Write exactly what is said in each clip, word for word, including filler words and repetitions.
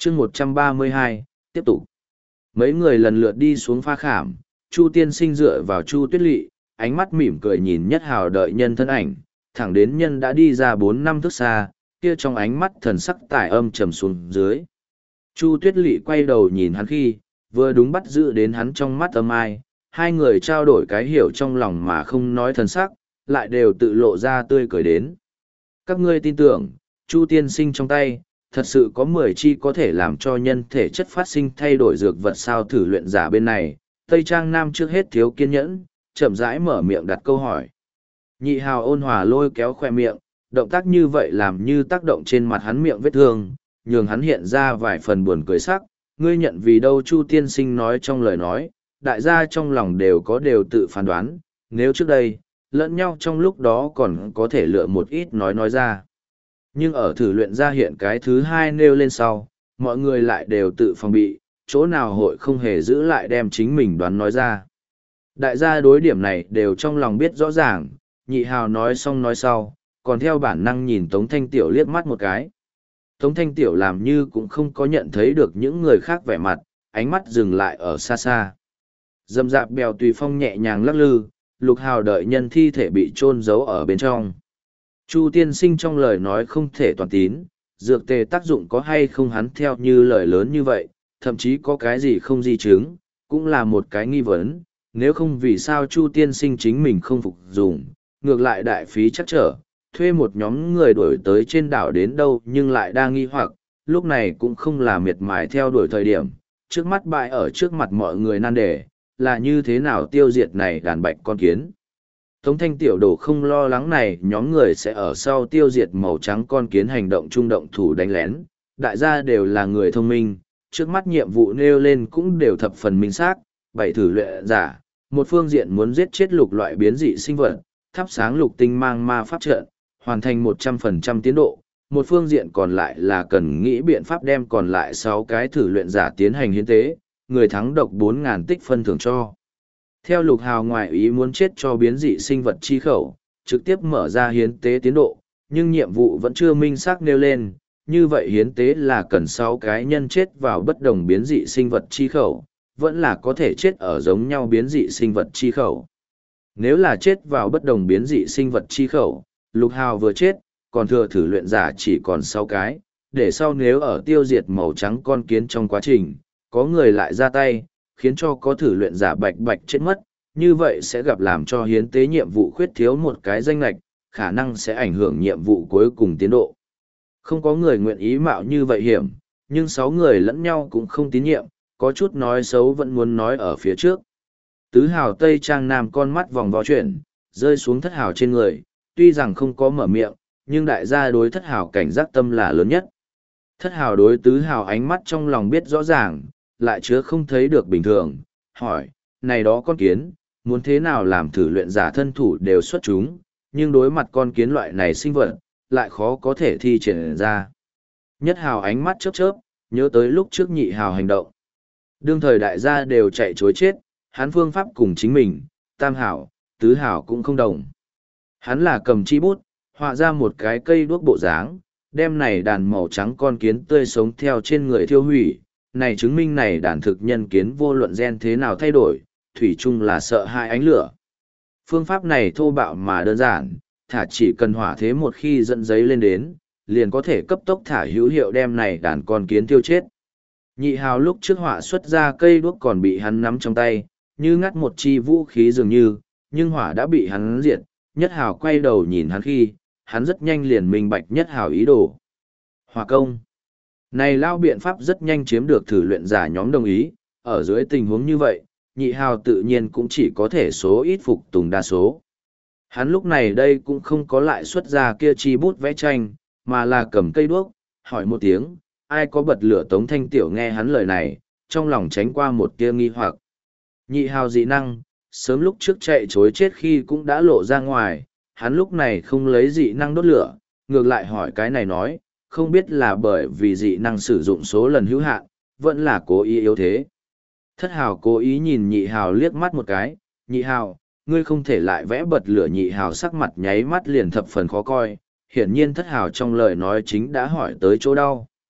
chương một trăm ba mươi hai, tiếp tục. Mấy người lần lượt đi xuống pha khảm, Chu tiên sinh dựa vào Chu Tuyết Lị, ánh mắt mỉm cười nhìn Nhất Hào đợi nhân thân ảnh, thẳng đến nhân đã đi ra bốn năm thước xa, kia trong ánh mắt thần sắc tải âm trầm xuống dưới. Chu Tuyết Lị quay đầu nhìn hắn khi, vừa đúng bắt giữ đến hắn trong mắt âm ai, hai người trao đổi cái hiểu trong lòng mà không nói thần sắc, lại đều tự lộ ra tươi cười đến. Các ngươi tin tưởng, Chu tiên sinh trong tay, thật sự có mười chi có thể làm cho nhân thể chất phát sinh thay đổi dược vật sao thử luyện giả bên này. Tây Trang Nam trước hết thiếu kiên nhẫn, chậm rãi mở miệng đặt câu hỏi. Nhị Hào ôn hòa lôi kéo khoe miệng, động tác như vậy làm như tác động trên mặt hắn miệng vết thương, nhường hắn hiện ra vài phần buồn cười sắc. Ngươi nhận vì đâu Chu tiên sinh nói trong lời nói, đại gia trong lòng đều có đều tự phán đoán, nếu trước đây, lẫn nhau trong lúc đó còn có thể lựa một ít nói nói ra. Nhưng ở thử luyện ra hiện cái thứ hai nêu lên sau, mọi người lại đều tự phòng bị, chỗ nào hội không hề giữ lại đem chính mình đoán nói ra. Đại gia đối điểm này đều trong lòng biết rõ ràng, Nhị Hào nói xong nói sau, còn theo bản năng nhìn Tống Thanh Tiểu liếc mắt một cái. Tống Thanh Tiểu làm như cũng không có nhận thấy được những người khác vẻ mặt, ánh mắt dừng lại ở xa xa. Dầm dạp bèo tùy phong nhẹ nhàng lắc lư, Lục Hào đợi nhân thi thể bị chôn giấu ở bên trong. Chu tiên sinh trong lời nói không thể toàn tín, dược tề tác dụng có hay không hắn theo như lời lớn như vậy, thậm chí có cái gì không di chứng, cũng là một cái nghi vấn, nếu không vì sao Chu tiên sinh chính mình không phục dùng, ngược lại đại phí chắc trở, thuê một nhóm người đuổi tới trên đảo đến đâu nhưng lại đang nghi hoặc, lúc này cũng không là miệt mài theo đuổi thời điểm, trước mắt bại ở trước mặt mọi người nan đề, là như thế nào tiêu diệt này đàn bạch con kiến. Tống Thanh Tiểu Đồ không lo lắng này nhóm người sẽ ở sau tiêu diệt màu trắng con kiến hành động trung động thủ đánh lén, đại gia đều là người thông minh, trước mắt nhiệm vụ nêu lên cũng đều thập phần minh xác, bảy thử luyện giả, một phương diện muốn giết chết lục loại biến dị sinh vật, thắp sáng lục tinh mang ma pháp trận, hoàn thành một trăm phần trăm tiến độ, một phương diện còn lại là cần nghĩ biện pháp đem còn lại sáu cái thử luyện giả tiến hành hiến tế, người thắng độc bốn nghìn tích phân thưởng cho. Theo Lục Hào ngoại ý muốn chết cho biến dị sinh vật chi khẩu, trực tiếp mở ra hiến tế tiến độ, nhưng nhiệm vụ vẫn chưa minh xác nêu lên, như vậy hiến tế là cần sáu cái nhân chết vào bất đồng biến dị sinh vật chi khẩu, vẫn là có thể chết ở giống nhau biến dị sinh vật chi khẩu. Nếu là chết vào bất đồng biến dị sinh vật chi khẩu, Lục Hào vừa chết, còn thừa thử luyện giả chỉ còn sáu cái, để sau nếu ở tiêu diệt màu trắng con kiến trong quá trình, có người lại ra tay, khiến cho có thử luyện giả bạch bạch chết mất, như vậy sẽ gặp làm cho hiến tế nhiệm vụ khuyết thiếu một cái danh lệch, khả năng sẽ ảnh hưởng nhiệm vụ cuối cùng tiến độ. Không có người nguyện ý mạo như vậy hiểm, nhưng sáu người lẫn nhau cũng không tín nhiệm, có chút nói xấu vẫn muốn nói ở phía trước. Tứ Hào Tây Trang Nam con mắt vòng vo chuyển, rơi xuống Thất Hào trên người, tuy rằng không có mở miệng, nhưng đại gia đối Thất Hào cảnh giác tâm là lớn nhất. Thất Hào đối Tứ Hào ánh mắt trong lòng biết rõ ràng, lại chứa không thấy được bình thường, hỏi, này đó con kiến, muốn thế nào làm thử luyện giả thân thủ đều xuất chúng, nhưng đối mặt con kiến loại này sinh vật, lại khó có thể thi triển ra. Nhất Hào ánh mắt chớp chớp, nhớ tới lúc trước Nhị Hào hành động. Đương thời đại gia đều chạy chối chết, hắn phương pháp cùng chính mình, Tam Hào, Tứ Hào cũng không đồng. Hắn là cầm chi bút, họa ra một cái cây đuốc bộ dáng, đem này đàn màu trắng con kiến tươi sống theo trên người thiêu hủy, này chứng minh này đàn thực nhân kiến vô luận gen thế nào thay đổi, thủy chung là sợ hai ánh lửa. Phương pháp này thô bạo mà đơn giản, thả chỉ cần hỏa thế một khi dẫn giấy lên đến, liền có thể cấp tốc thả hữu hiệu đem này đàn con kiến tiêu chết. Nhị Hào lúc trước hỏa xuất ra cây đuốc còn bị hắn nắm trong tay, như ngắt một chi vũ khí dường như, nhưng hỏa đã bị hắn diệt. Nhất Hào quay đầu nhìn hắn khi, hắn rất nhanh liền minh bạch Nhất Hào ý đồ. Hỏa công. Này lao biện pháp rất nhanh chiếm được thử luyện giả nhóm đồng ý, ở dưới tình huống như vậy, Nhị Hào tự nhiên cũng chỉ có thể số ít phục tùng đa số. Hắn lúc này đây cũng không có lại xuất ra kia chi bút vẽ tranh, mà là cầm cây đuốc, hỏi một tiếng, ai có bật lửa. Tống Thanh Tiểu nghe hắn lời này, trong lòng tránh qua một tia nghi hoặc. Nhị Hào dị năng, sớm lúc trước chạy chối chết khi cũng đã lộ ra ngoài, hắn lúc này không lấy dị năng đốt lửa, ngược lại hỏi cái này nói, không biết là bởi vì dị năng sử dụng số lần hữu hạn, vẫn là cố ý yếu thế. Thất Hào cố ý nhìn Nhị Hào liếc mắt một cái, Nhị Hào, ngươi không thể lại vẽ bật lửa. Nhị Hào sắc mặt nháy mắt liền thập phần khó coi, hiển nhiên Thất Hào trong lời nói chính đã hỏi tới chỗ đau.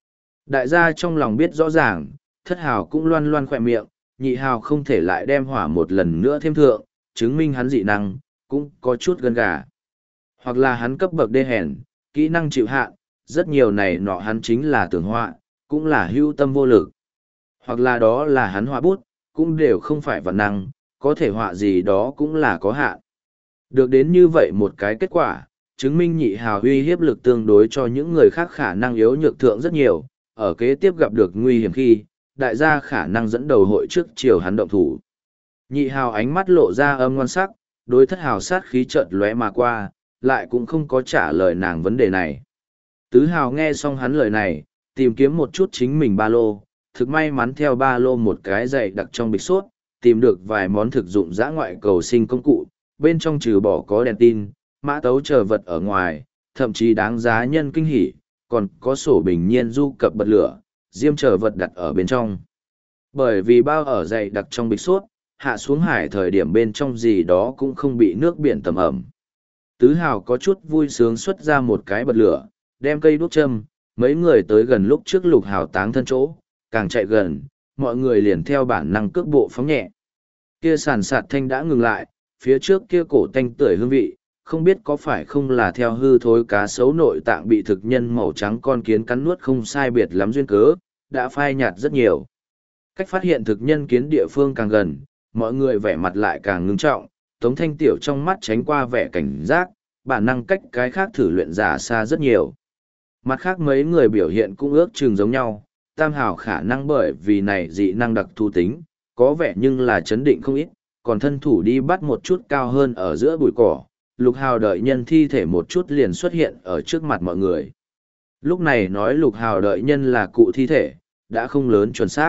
Đại gia trong lòng biết rõ ràng, thất hào cũng loan loan khỏe miệng, nhị hào không thể lại đem hỏa một lần nữa thêm thượng, chứng minh hắn dị năng, cũng có chút gân gà. Hoặc là hắn cấp bậc đê hèn, kỹ năng chịu hạn, rất nhiều này nọ hắn chính là tưởng họa, cũng là hưu tâm vô lực. Hoặc là đó là hắn họa bút, cũng đều không phải vật năng, có thể họa gì đó cũng là có hạn. Được đến như vậy một cái kết quả, chứng minh nhị hào uy hiếp lực tương đối cho những người khác khả năng yếu nhược thượng rất nhiều, ở kế tiếp gặp được nguy hiểm khi, đại gia khả năng dẫn đầu hội trước chiều hắn động thủ. Nhị hào ánh mắt lộ ra âm ngoan sắc, đối thất hào sát khí chợt lóe mà qua, lại cũng không có trả lời nàng vấn đề này. Tứ hào nghe xong hắn lời này, tìm kiếm một chút chính mình ba lô, thực may mắn theo ba lô một cái giày đặc trong bịch sốt, tìm được vài món thực dụng dã ngoại cầu sinh công cụ, bên trong trừ bỏ có đèn tin, mã tấu chờ vật ở ngoài, thậm chí đáng giá nhân kinh hỉ, còn có sổ bình nhiên du cập bật lửa, diêm chờ vật đặt ở bên trong. Bởi vì bao ở dày đặc trong bịch sốt, hạ xuống hải thời điểm bên trong gì đó cũng không bị nước biển tầm ẩm. Tứ hào có chút vui sướng xuất ra một cái bật lửa, đem cây đuốc châm, mấy người tới gần lúc trước lục hào táng thân chỗ, càng chạy gần, mọi người liền theo bản năng cước bộ phóng nhẹ. Kia sàn sạt thanh đã ngừng lại, phía trước kia cổ tanh tưởi hương vị, không biết có phải không là theo hư thối cá sấu nội tạng bị thực nhân màu trắng con kiến cắn nuốt không sai biệt lắm duyên cớ, đã phai nhạt rất nhiều. Cách phát hiện thực nhân kiến địa phương càng gần, mọi người vẻ mặt lại càng ngưng trọng, Tống Thanh Tiểu trong mắt tránh qua vẻ cảnh giác, bản năng cách cái khác thử luyện giả xa rất nhiều. Mặt khác mấy người biểu hiện cũng ước chừng giống nhau, Tam Hào khả năng bởi vì này dị năng đặc thù tính, có vẻ nhưng là chấn định không ít, còn thân thủ đi bắt một chút cao hơn ở giữa bụi cỏ, Lục Hào đợi nhân thi thể một chút liền xuất hiện ở trước mặt mọi người. Lúc này nói Lục Hào đợi nhân là cụ thi thể, đã không lớn chuẩn xác.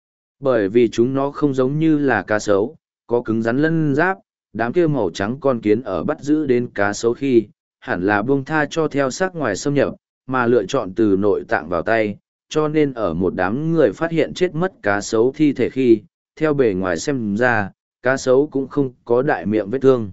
Bởi vì chúng nó không giống như là cá sấu, có cứng rắn lân giáp, đám kia màu trắng con kiến ở bắt giữ đến cá sấu khi, hẳn là buông tha cho theo xác ngoài xâm nhập, mà lựa chọn từ nội tạng vào tay, cho nên ở một đám người phát hiện chết mất cá sấu thi thể khi, theo bề ngoài xem ra, cá sấu cũng không có đại miệng vết thương.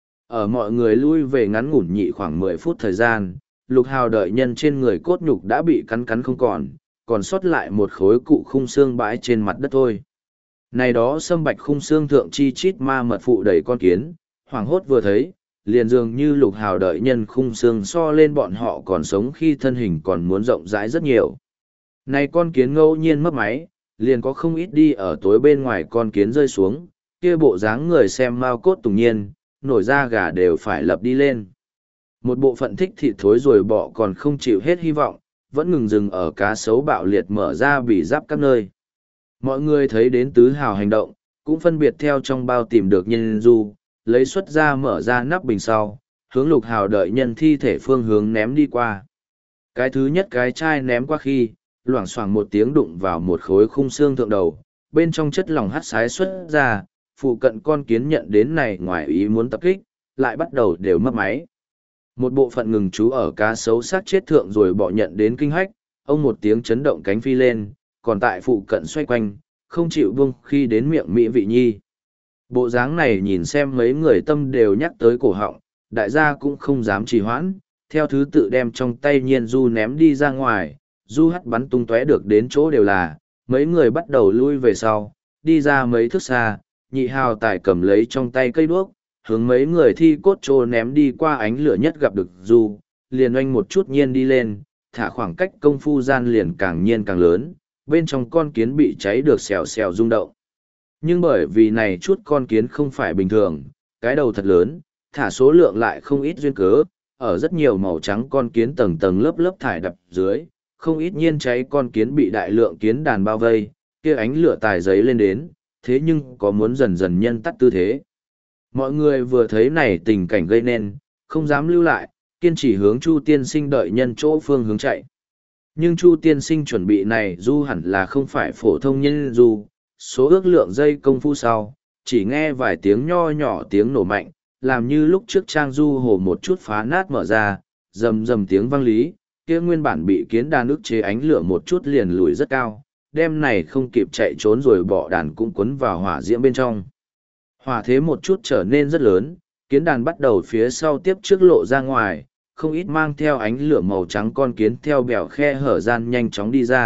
Ở mọi người lui về ngắn ngủn nhị khoảng mười phút thời gian, Lục Hào đợi nhân trên người cốt nhục đã bị cắn cắn không còn, còn sót lại một khối cụ khung xương bãi trên mặt đất thôi. Này đó sâm bạch khung xương thượng chi chít ma mật phụ đầy con kiến, hoảng hốt vừa thấy, liền dường như Lục Hào đợi nhân khung xương so lên bọn họ còn sống khi thân hình còn muốn rộng rãi rất nhiều. Này con kiến ngẫu nhiên mất máy, liền có không ít đi ở tối bên ngoài con kiến rơi xuống, kia bộ dáng người xem mau cốt tùng nhiên, nổi da gà đều phải lập đi lên. Một bộ phận thích thịt thối rồi bỏ còn không chịu hết hy vọng, vẫn ngừng dừng ở cá sấu bạo liệt mở ra bỉ giáp các nơi. Mọi người thấy đến Tứ Hào hành động, cũng phân biệt theo trong bao tìm được nhân du, lấy xuất ra mở ra nắp bình sau, hướng Lục Hào đợi nhân thi thể phương hướng ném đi qua. Cái thứ nhất cái chai ném qua khi, loảng xoảng một tiếng đụng vào một khối khung xương thượng đầu, bên trong chất lỏng hắt xái xuất ra, phụ cận con kiến nhận đến này ngoài ý muốn tập kích, lại bắt đầu đều mất máy. Một bộ phận ngừng trú ở cá sấu xác chết thượng rồi bỏ nhận đến kinh hách, ông một tiếng chấn động cánh phi lên, còn tại phụ cận xoay quanh, không chịu buông khi đến miệng mỹ vị nhi. Bộ dáng này nhìn xem mấy người tâm đều nhắc tới cổ họng, đại gia cũng không dám trì hoãn, theo thứ tự đem trong tay nhiên du ném đi ra ngoài, du hắt bắn tung tóe được đến chỗ đều là, mấy người bắt đầu lui về sau, đi ra mấy thước xa, nhị hào tài cầm lấy trong tay cây đuốc, hướng mấy người thi cốt trô ném đi qua ánh lửa nhất gặp được du, liền oanh một chút nhiên đi lên, thả khoảng cách công phu gian liền càng nhiên càng lớn, bên trong con kiến bị cháy được xèo xèo rung động. Nhưng bởi vì này chút con kiến không phải bình thường, cái đầu thật lớn, thả số lượng lại không ít duyên cớ, ở rất nhiều màu trắng con kiến tầng tầng lớp lớp thải đập dưới, không ít nhiên cháy con kiến bị đại lượng kiến đàn bao vây, kia ánh lửa tài giấy lên đến, thế nhưng có muốn dần dần nhân tắt tư thế. Mọi người vừa thấy này tình cảnh gây nên, không dám lưu lại, kiên trì hướng Chu tiên sinh đợi nhân chỗ phương hướng chạy. Nhưng Chu tiên sinh chuẩn bị này du hẳn là không phải phổ thông nhân du, số ước lượng dây công phu sau, chỉ nghe vài tiếng nho nhỏ tiếng nổ mạnh, làm như lúc trước trang du hồ một chút phá nát mở ra, rầm rầm tiếng vang lý, kia nguyên bản bị kiến đàn ức chế ánh lửa một chút liền lùi rất cao, đêm này không kịp chạy trốn rồi bỏ đàn cũng quấn vào hỏa diễm bên trong. Hỏa thế một chút trở nên rất lớn, kiến đàn bắt đầu phía sau tiếp trước lộ ra ngoài, không ít mang theo ánh lửa màu trắng con kiến theo bèo khe hở gian nhanh chóng đi ra,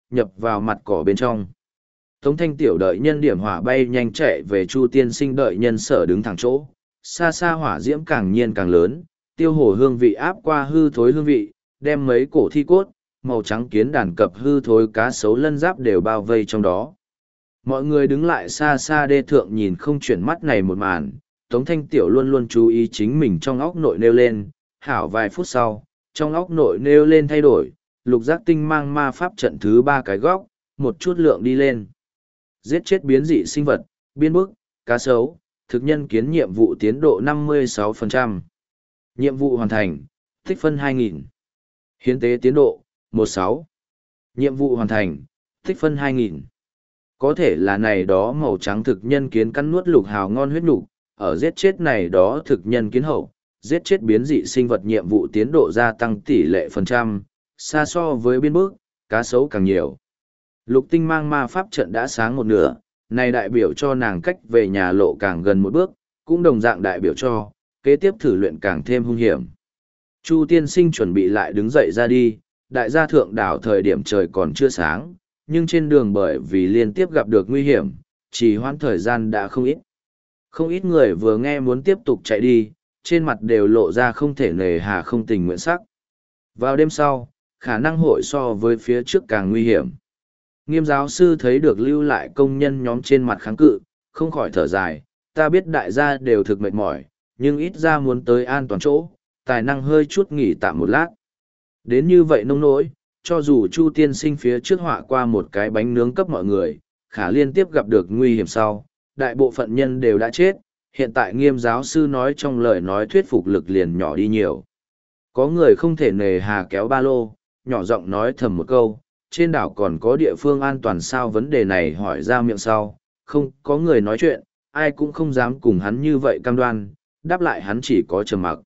nhập vào mặt cỏ bên trong. Tống Thanh Tiểu đợi nhân điểm hỏa bay nhanh chạy về Chu Tiên Sinh đợi nhân sở đứng thẳng chỗ, xa xa hỏa diễm càng nhiên càng lớn, tiêu hổ hương vị áp qua hư thối hương vị, đem mấy cổ thi cốt, màu trắng kiến đàn cập hư thối cá sấu lân giáp đều bao vây trong đó. Mọi người đứng lại xa xa đê thượng nhìn không chuyển mắt này một màn, Tống Thanh Tiểu luôn luôn chú ý chính mình trong óc nội nêu lên, hảo vài phút sau, trong óc nội nêu lên thay đổi, lục giác tinh mang ma pháp trận thứ ba cái góc, một chút lượng đi lên. Giết chết biến dị sinh vật, biên bức, cá sấu, thực nhân kiến nhiệm vụ tiến độ năm mươi sáu phần trăm. Nhiệm vụ hoàn thành, tích phân hai nghìn. Hiến tế tiến độ, mười sáu. Nhiệm vụ hoàn thành, tích phân hai nghìn. Có thể là này đó màu trắng thực nhân kiến cắn nuốt lục hào ngon huyết nục, ở giết chết này đó thực nhân kiến hậu, giết chết biến dị sinh vật nhiệm vụ tiến độ gia tăng tỷ lệ phần trăm, xa so với biên bức, cá sấu càng nhiều. Lục tinh mang ma pháp trận đã sáng một nửa, này đại biểu cho nàng cách về nhà lộ càng gần một bước, cũng đồng dạng đại biểu cho, kế tiếp thử luyện càng thêm hung hiểm. Chu Tiên Sinh chuẩn bị lại đứng dậy ra đi, đại gia thượng đảo thời điểm trời còn chưa sáng, nhưng trên đường bởi vì liên tiếp gặp được nguy hiểm, trì hoãn thời gian đã không ít. Không ít người vừa nghe muốn tiếp tục chạy đi, trên mặt đều lộ ra không thể nề hà không tình nguyện sắc. Vào đêm sau, khả năng hội so với phía trước càng nguy hiểm. Nghiêm giáo sư thấy được lưu lại công nhân nhóm trên mặt kháng cự, không khỏi thở dài, ta biết đại gia đều thực mệt mỏi, nhưng ít ra muốn tới an toàn chỗ, tài năng hơi chút nghỉ tạm một lát. Đến như vậy nông nỗi, cho dù Chu Tiên Sinh phía trước họa qua một cái bánh nướng cấp mọi người, khả liên tiếp gặp được nguy hiểm sau, đại bộ phận nhân đều đã chết, hiện tại nghiêm giáo sư nói trong lời nói thuyết phục lực liền nhỏ đi nhiều. Có người không thể nề hà kéo ba lô, nhỏ giọng nói thầm một câu, trên đảo còn có địa phương an toàn sao vấn đề này hỏi ra miệng sau, không có người nói chuyện, ai cũng không dám cùng hắn như vậy cam đoan, đáp lại hắn chỉ có trầm mặc.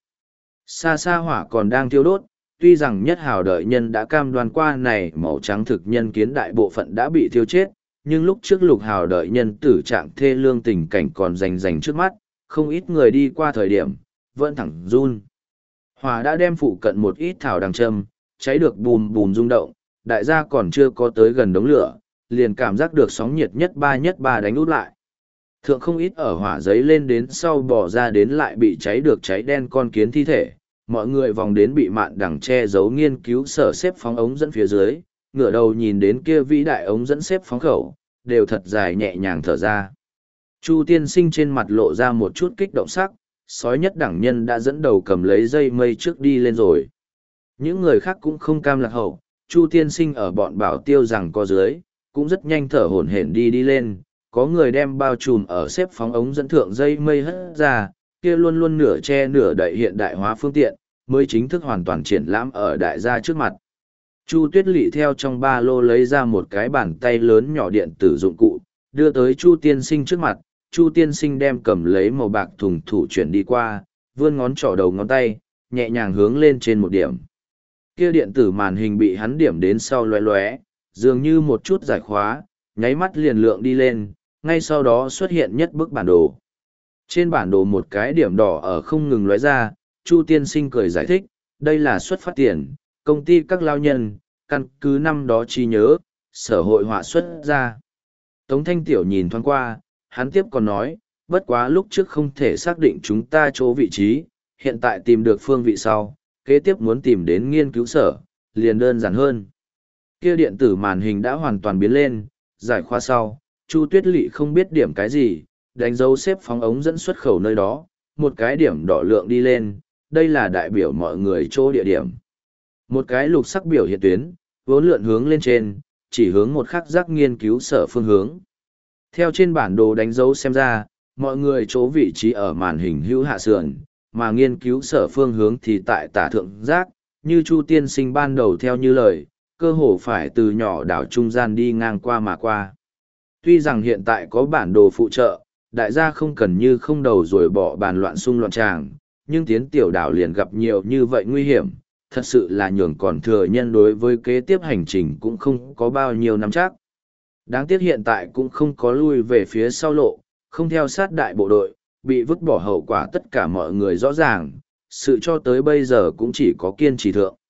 Xa xa hỏa còn đang thiêu đốt, tuy rằng nhất hào đợi nhân đã cam đoan qua này màu trắng thực nhân kiến đại bộ phận đã bị thiêu chết, nhưng lúc trước lục hào đợi nhân tử trạng thê lương tình cảnh còn rành rành trước mắt, không ít người đi qua thời điểm, vẫn thẳng run. Hỏa đã đem phụ cận một ít thảo đằng châm, cháy được bùm bùm rung động, đại gia còn chưa có tới gần đống lửa, liền cảm giác được sóng nhiệt nhất ba nhất ba đánh út lại. Thượng không ít ở hỏa giấy lên đến sau bỏ ra đến lại bị cháy được cháy đen con kiến thi thể, mọi người vòng đến bị mạn đằng che giấu nghiên cứu sở xếp phóng ống dẫn phía dưới, ngửa đầu nhìn đến kia vĩ đại ống dẫn xếp phóng khẩu, đều thật dài nhẹ nhàng thở ra. Chu Tiên Sinh trên mặt lộ ra một chút kích động sắc, sói nhất đẳng nhân đã dẫn đầu cầm lấy dây mây trước đi lên rồi. Những người khác cũng không cam lạc hậu, Chu Tiên Sinh ở bọn bảo tiêu rằng có dưới, cũng rất nhanh thở hổn hển đi đi lên, có người đem bao trùm ở xếp phóng ống dẫn thượng dây mây hất ra, kia luôn luôn nửa che nửa đậy hiện đại hóa phương tiện, mới chính thức hoàn toàn triển lãm ở đại gia trước mặt. Chu Tuyết Lệ theo trong ba lô lấy ra một cái bàn tay lớn nhỏ điện tử dụng cụ, đưa tới Chu Tiên Sinh trước mặt, Chu Tiên Sinh đem cầm lấy màu bạc thùng thủ chuyển đi qua, vươn ngón trỏ đầu ngón tay, nhẹ nhàng hướng lên trên một điểm. Kia điện tử màn hình bị hắn điểm đến sau lóe lóe, dường như một chút giải khóa, nháy mắt liền lượng đi lên, ngay sau đó xuất hiện nhất bức bản đồ. Trên bản đồ một cái điểm đỏ ở không ngừng lóe ra, Chu Tiên Sinh cười giải thích, đây là xuất phát tiền, công ty các lao nhân, căn cứ năm đó chi nhớ, sở hội họa xuất ra. Tống Thanh Tiểu nhìn thoáng qua, hắn tiếp còn nói, bất quá lúc trước không thể xác định chúng ta chỗ vị trí, hiện tại tìm được phương vị sau, kế tiếp muốn tìm đến nghiên cứu sở, liền đơn giản hơn. Kia điện tử màn hình đã hoàn toàn biến lên, giải khoa sau, Chu Tuyết Lệ không biết điểm cái gì, đánh dấu xếp phóng ống dẫn xuất khẩu nơi đó, một cái điểm đỏ lượng đi lên, đây là đại biểu mọi người chỗ địa điểm. Một cái lục sắc biểu hiện tuyến, vốn lượn hướng lên trên, chỉ hướng một khắc giác nghiên cứu sở phương hướng. Theo trên bản đồ đánh dấu xem ra, mọi người chỗ vị trí ở màn hình hữu hạ sườn, mà nghiên cứu sở phương hướng thì tại tả thượng giác, như Chu Tiên Sinh ban đầu theo như lời, cơ hồ phải từ nhỏ đảo trung gian đi ngang qua mà qua. Tuy rằng hiện tại có bản đồ phụ trợ, đại gia không cần như không đầu rồi bỏ bàn loạn xung loạn tràng, nhưng tiến tiểu đảo liền gặp nhiều như vậy nguy hiểm, thật sự là nhường còn thừa nhân đối với kế tiếp hành trình cũng không có bao nhiêu nắm chắc. Đáng tiếc hiện tại cũng không có lui về phía sau lộ, không theo sát đại bộ đội, bị vứt bỏ hậu quả tất cả mọi người rõ ràng, sự cho tới bây giờ cũng chỉ có kiên trì thượng.